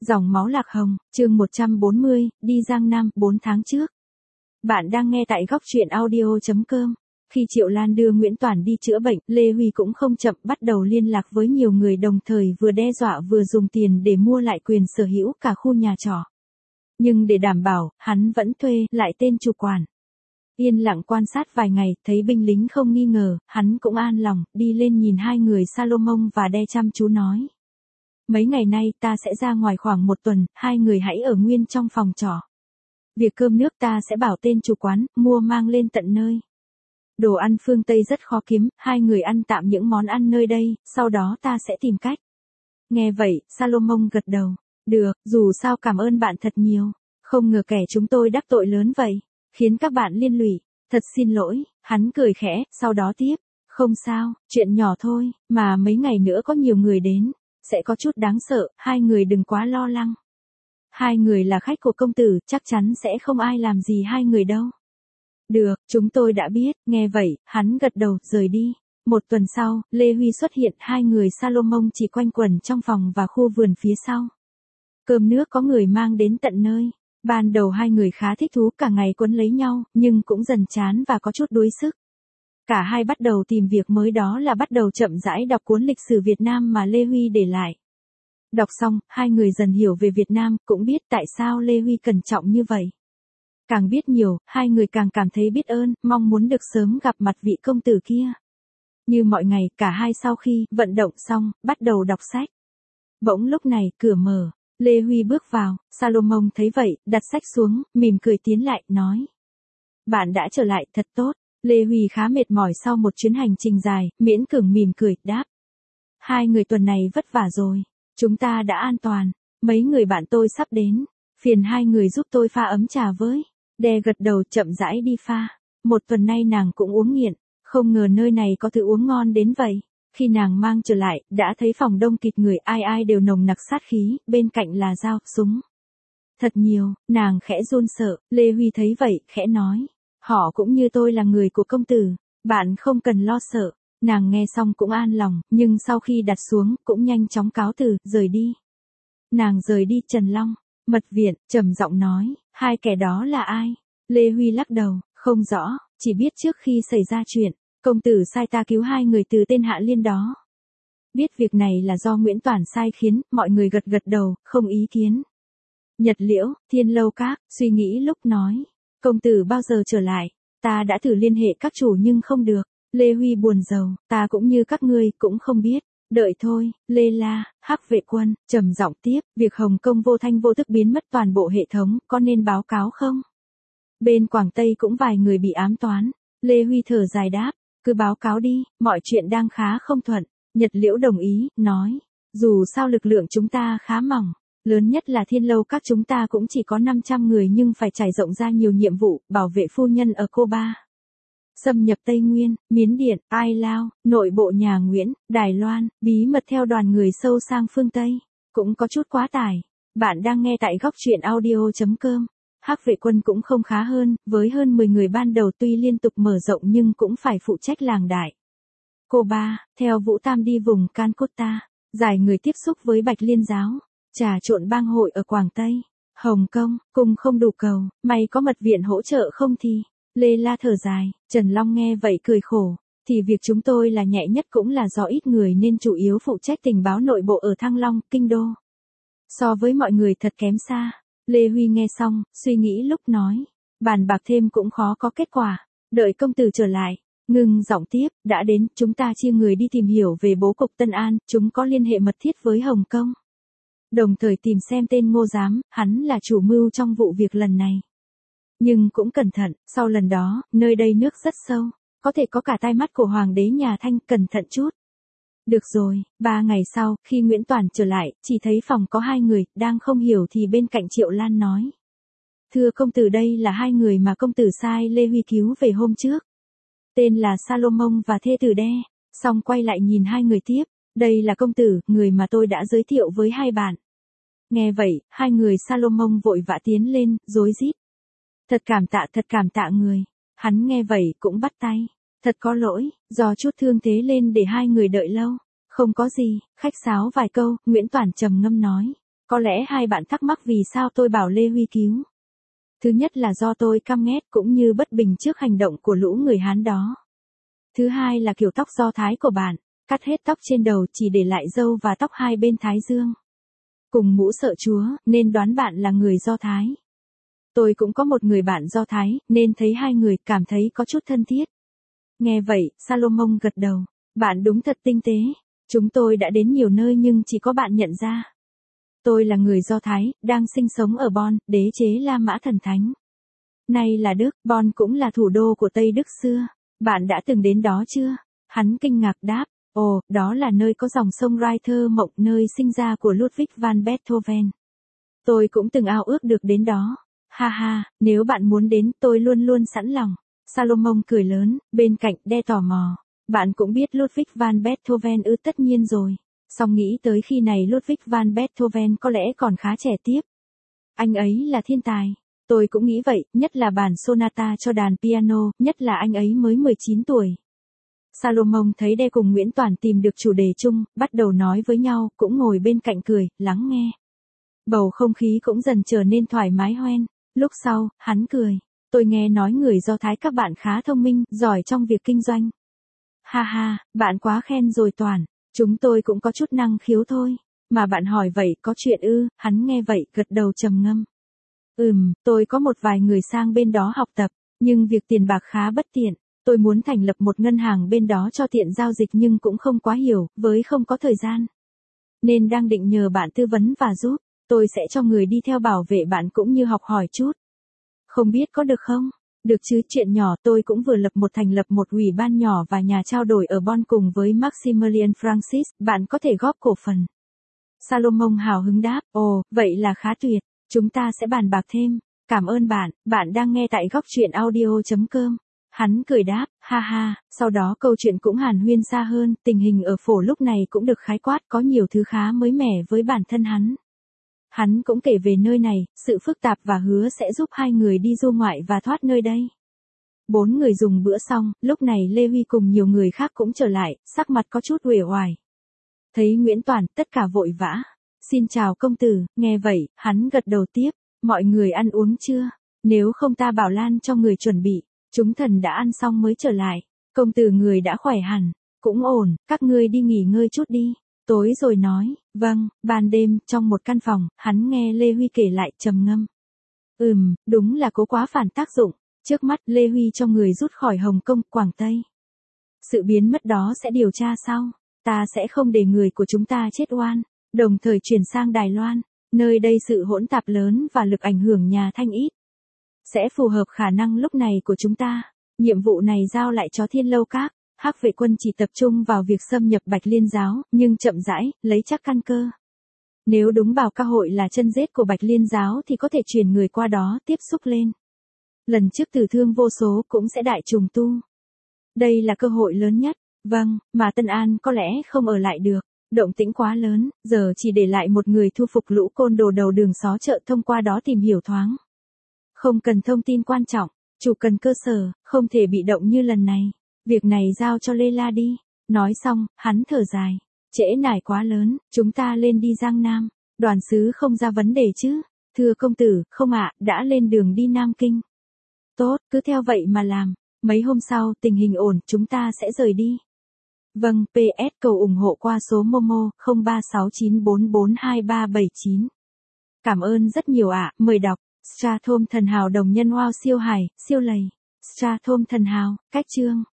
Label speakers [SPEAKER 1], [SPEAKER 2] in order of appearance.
[SPEAKER 1] Dòng máu lạc hồng, chương 140, đi Giang Nam, 4 tháng trước. Bạn đang nghe tại góc truyện audio.com. Khi Triệu Lan đưa Nguyễn Toản đi chữa bệnh, Lê Huy cũng không chậm bắt đầu liên lạc với nhiều người đồng thời vừa đe dọa vừa dùng tiền để mua lại quyền sở hữu cả khu nhà trọ. Nhưng để đảm bảo, hắn vẫn thuê lại tên chủ quản. Yên lặng quan sát vài ngày, thấy binh lính không nghi ngờ, hắn cũng an lòng, đi lên nhìn hai người Salomon và đe chăm chú nói. Mấy ngày nay ta sẽ ra ngoài khoảng 1 tuần, hai người hãy ở nguyên trong phòng trọ. Việc cơm nước ta sẽ bảo tên chủ quán, mua mang lên tận nơi. Đồ ăn phương Tây rất khó kiếm, hai người ăn tạm những món ăn nơi đây, sau đó ta sẽ tìm cách. Nghe vậy, Salomon gật đầu. Được, dù sao cảm ơn bạn thật nhiều. Không ngờ kẻ chúng tôi đắc tội lớn vậy, khiến các bạn liên lụy. Thật xin lỗi, hắn cười khẽ, sau đó tiếp. Không sao, chuyện nhỏ thôi, mà mấy ngày nữa có nhiều người đến. Sẽ có chút đáng sợ, hai người đừng quá lo lắng. Hai người là khách của công tử, chắc chắn sẽ không ai làm gì hai người đâu. Được, chúng tôi đã biết, nghe vậy, hắn gật đầu, rời đi. 1 tuần sau, Lê Huy xuất hiện, hai người Salomon chỉ quanh quẩn trong phòng và khu vườn phía sau. Cơm nước có người mang đến tận nơi. Ban đầu hai người khá thích thú, cả ngày quấn lấy nhau, nhưng cũng dần chán và có chút đuối sức. Cả hai bắt đầu tìm việc mới, đó là bắt đầu chậm rãi đọc cuốn lịch sử Việt Nam mà Lê Huy để lại. Đọc xong, hai người dần hiểu về Việt Nam, cũng biết tại sao Lê Huy cẩn trọng như vậy. Càng biết nhiều, hai người càng cảm thấy biết ơn, mong muốn được sớm gặp mặt vị công tử kia. Như mọi ngày, cả hai sau khi vận động xong, bắt đầu đọc sách. Bỗng lúc này, cửa mở, Lê Huy bước vào, Salomon thấy vậy, đặt sách xuống, mỉm cười tiến lại, nói. Bạn đã trở lại, thật tốt. Lê Huy khá mệt mỏi sau một chuyến hành trình dài, miễn cưỡng mỉm cười, đáp. Hai người tuần này vất vả rồi. Chúng ta đã an toàn. Mấy người bạn tôi sắp đến. Phiền hai người giúp tôi pha ấm trà với. Đe gật đầu, chậm rãi đi pha. 1 tuần nay nàng cũng uống nghiện. Không ngờ nơi này có thứ uống ngon đến vậy. Khi nàng mang trở lại, đã thấy phòng đông kịt người, ai ai đều nồng nặc sát khí, bên cạnh là dao, súng. Thật nhiều, nàng khẽ run sợ, Lê Huy thấy vậy, khẽ nói. Họ cũng như tôi là người của công tử, bạn không cần lo sợ. Nàng nghe xong cũng an lòng, nhưng sau khi đặt xuống, cũng nhanh chóng cáo từ, rời đi. Nàng rời đi, Trần Long, mật viện, trầm giọng nói, hai kẻ đó là ai? Lê Huy lắc đầu, không rõ, chỉ biết trước khi xảy ra chuyện, công tử sai ta cứu hai người từ tên Hạ Liên đó. Biết việc này là do Nguyễn Toản sai khiến, mọi người gật gật đầu, không ý kiến. Nhật Liễu, Thiên Lâu Các, suy nghĩ lúc nói. Công tử bao giờ trở lại? Ta đã thử liên hệ các chủ nhưng không được. Lê Huy buồn rầu, ta cũng như các ngươi, cũng không biết. Đợi thôi, Lê La, Hắc Vệ Quân, trầm giọng tiếp, việc Hồng Kông vô thanh vô tức biến mất toàn bộ hệ thống, có nên báo cáo không? Bên Quảng Tây cũng vài người bị ám toán. Lê Huy thở dài đáp, cứ báo cáo đi, mọi chuyện đang khá không thuận. Nhật Liễu đồng ý, nói, dù sao lực lượng chúng ta khá mỏng. Lớn nhất là Thiên Lâu Các chúng ta cũng chỉ có 500 người nhưng phải trải rộng ra nhiều nhiệm vụ, bảo vệ phu nhân ở Cô Ba. Xâm nhập Tây Nguyên, Miến Điện, Ai Lao, nội bộ nhà Nguyễn, Đài Loan, bí mật theo đoàn người sâu sang phương Tây. Cũng có chút quá tải. Bạn đang nghe tại góc truyện audio.com. Hắc Vệ Quân cũng không khá hơn, với hơn 10 người ban đầu tuy liên tục mở rộng nhưng cũng phải phụ trách làng đại. Cô Ba, theo Vũ Tam đi vùng Calcutta, giải người tiếp xúc với Bạch Liên giáo. Trà trộn bang hội ở Quảng Tây, Hồng Kông, cùng không đủ cầu, may có mật viện hỗ trợ không thì. Lê La thở dài, Trần Long nghe vậy cười khổ, thì việc chúng tôi là nhẹ nhất cũng là do ít người nên chủ yếu phụ trách tình báo nội bộ ở Thăng Long, Kinh Đô. So với mọi người thật kém xa. Lê Huy nghe xong, suy nghĩ lúc nói, bàn bạc thêm cũng khó có kết quả, đợi công tử trở lại. Ngưng giọng tiếp, đã đến, chúng ta chia người đi tìm hiểu về bố cục Tân An, chúng có liên hệ mật thiết với Hồng Kông. Đồng thời tìm xem tên Ngô Giám, hắn là chủ mưu trong vụ việc lần này. Nhưng cũng cẩn thận, sau lần đó, nơi đây nước rất sâu, có thể có cả tai mắt của Hoàng đế nhà Thanh, cẩn thận chút. Được rồi, 3 ngày sau, khi Nguyễn Toản trở lại, chỉ thấy phòng có 2 người, đang không hiểu thì bên cạnh Triệu Lan nói. Thưa công tử, đây là 2 người mà công tử sai Lê Huy cứu về hôm trước. Tên là Salomon và thê tử Đe, xong quay lại nhìn 2 người tiếp. Đây là công tử, người mà tôi đã giới thiệu với 2 bạn. Nghe vậy, 2 người Salomon vội vã tiến lên, rối rít. Thật cảm tạ người. Hắn nghe vậy cũng bắt tay. Thật có lỗi, do chút thương thế lên để 2 người đợi lâu. Không có gì, khách sáo vài câu, Nguyễn Toản trầm ngâm nói. Có lẽ hai bạn thắc mắc vì sao tôi bảo Lê Huy cứu. Thứ nhất là do tôi căm ghét cũng như bất bình trước hành động của lũ người Hán đó. Thứ hai là kiểu tóc Do Thái của bạn, cắt hết tóc trên đầu chỉ để lại râu và tóc hai bên thái dương. Cùng mũ sợ Chúa, nên đoán bạn là người Do Thái. Tôi cũng có một người bạn Do Thái, nên thấy hai người cảm thấy có chút thân thiết. Nghe vậy, Salomon gật đầu. Bạn đúng thật tinh tế. Chúng tôi đã đến nhiều nơi nhưng chỉ có bạn nhận ra. Tôi là người Do Thái, đang sinh sống ở Bonn, đế chế La Mã thần thánh. Nay là Đức, Bonn cũng là thủ đô của Tây Đức xưa. Bạn đã từng đến đó chưa? Hắn kinh ngạc đáp. Ồ, đó là nơi có dòng sông Rhine thơ mộng, nơi sinh ra của Ludwig van Beethoven. Tôi cũng từng ao ước được đến đó. Ha ha, nếu bạn muốn đến, tôi luôn luôn sẵn lòng. Salomon cười lớn, bên cạnh đe tò mò. Bạn cũng biết Ludwig van Beethoven ư? Tất nhiên rồi. Song nghĩ tới khi này Ludwig van Beethoven có lẽ còn khá trẻ tiếp. Anh ấy là thiên tài. Tôi cũng nghĩ vậy, nhất là bản sonata cho đàn piano, nhất là anh ấy mới 19 tuổi. Salomon thấy Đe cùng Nguyễn Toản tìm được chủ đề chung, bắt đầu nói với nhau, cũng ngồi bên cạnh cười, lắng nghe. Bầu không khí cũng dần trở nên thoải mái hoen. Lúc sau, hắn cười. Tôi nghe nói người Do Thái các bạn khá thông minh, giỏi trong việc kinh doanh. Ha ha, bạn quá khen rồi Toản. Chúng tôi cũng có chút năng khiếu thôi. Mà bạn hỏi vậy có chuyện ư? Hắn nghe vậy, gật đầu trầm ngâm. Tôi có một vài người sang bên đó học tập, nhưng việc tiền bạc khá bất tiện. Tôi muốn thành lập một ngân hàng bên đó cho tiện giao dịch nhưng cũng không quá hiểu, với không có thời gian. Nên đang định nhờ bạn tư vấn và giúp. Tôi sẽ cho người đi theo bảo vệ bạn cũng như học hỏi chút. Không biết có được không? Được chứ, chuyện nhỏ. Tôi cũng vừa thành lập một ủy ban nhỏ và nhà trao đổi ở Bonn cùng với Maximilian Francis, bạn có thể góp cổ phần. Salomon hào hứng đáp, ồ, vậy là khá tuyệt, chúng ta sẽ bàn bạc thêm. Cảm ơn bạn đang nghe tại góc truyện audio.com. Hắn cười đáp, ha ha, sau đó câu chuyện cũng hàn huyên xa hơn, tình hình ở phổ lúc này cũng được khái quát, có nhiều thứ khá mới mẻ với bản thân hắn. Hắn cũng kể về nơi này, sự phức tạp và hứa sẽ giúp hai người đi du ngoại và thoát nơi đây. 4 người dùng bữa xong, lúc này Lê Huy cùng nhiều người khác cũng trở lại, sắc mặt có chút uể oải. Thấy Nguyễn Toản, tất cả vội vã. Xin chào công tử, nghe vậy, hắn gật đầu tiếp. Mọi người ăn uống chưa? Nếu không ta bảo Lan cho người chuẩn bị. Chúng thần đã ăn xong mới trở lại. Công tử người đã khỏe hẳn. Cũng ổn, các ngươi đi nghỉ ngơi chút đi. Tối rồi nói, vâng. Ban đêm, trong một căn phòng, hắn nghe Lê Huy kể lại trầm ngâm. Đúng là cố quá phản tác dụng. Trước mắt, Lê Huy cho người rút khỏi Hồng Kông, Quảng Tây. Sự biến mất đó sẽ điều tra sau. Ta sẽ không để người của chúng ta chết oan. Đồng thời chuyển sang Đài Loan, nơi đây sự hỗn tạp lớn và lực ảnh hưởng nhà Thanh ít. Sẽ phù hợp khả năng lúc này của chúng ta. Nhiệm vụ này giao lại cho Thiên Lâu Các. Hắc Vệ quân chỉ tập trung vào việc xâm nhập Bạch Liên giáo, nhưng chậm rãi, lấy chắc căn cơ. Nếu đúng Bảo Ca hội là chân rết của Bạch Liên giáo thì có thể chuyển người qua đó tiếp xúc lên. Lần trước tử thương vô số cũng sẽ đại trùng tu. Đây là cơ hội lớn nhất. Vâng, mà Tân An có lẽ không ở lại được. Động tĩnh quá lớn, giờ chỉ để lại một người thu phục lũ côn đồ đầu đường xó chợ, thông qua đó tìm hiểu thoáng. Không cần thông tin quan trọng, chủ cần cơ sở, không thể bị động như lần này. Việc này giao cho Lê La đi. Nói xong, hắn thở dài. Trễ nải quá lớn, chúng ta lên đi Giang Nam. Đoàn sứ không ra vấn đề chứ? Thưa công tử, không ạ, đã lên đường đi Nam Kinh. Tốt, cứ theo vậy mà làm. Mấy hôm sau, tình hình ổn, chúng ta sẽ rời đi. Vâng, PS cầu ủng hộ qua số Momo 0369442379. Cảm ơn rất nhiều ạ. Mời đọc. Strathom thần hào đồng nhân wow siêu hài, siêu lầy. Strathom thần hào, cách chương.